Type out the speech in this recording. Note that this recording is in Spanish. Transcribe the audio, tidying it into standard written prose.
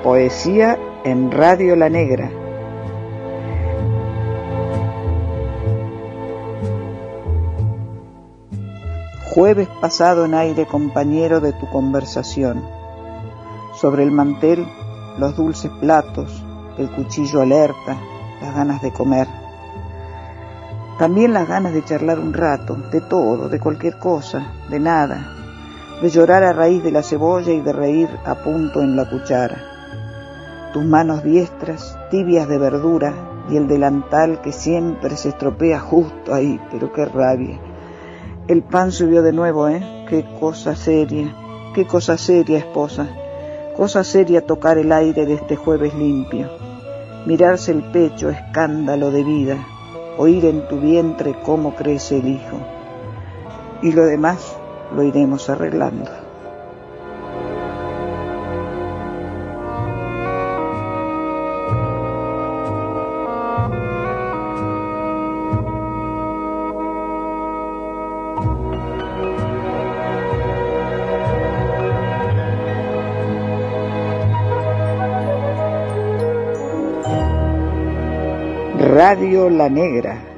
Poesía en Radio La Negra. Jueves pasado en aire compañero de tu conversación. Sobre el mantel, los dulces platos, el cuchillo alerta, las ganas de comer. También las ganas de charlar un rato, de todo, de cualquier cosa, de nada, de llorar a raíz de la cebolla y de reír a punto en la cuchara. Tus manos diestras, tibias de verdura, y el delantal que siempre se estropea justo ahí, pero qué rabia. El pan subió de nuevo, qué cosa seria, esposa. Cosa seria tocar el aire de este jueves limpio. Mirarse el pecho, escándalo de vida. Oír en tu vientre cómo crece el hijo. Y lo demás lo iremos arreglando. Radio La Negra.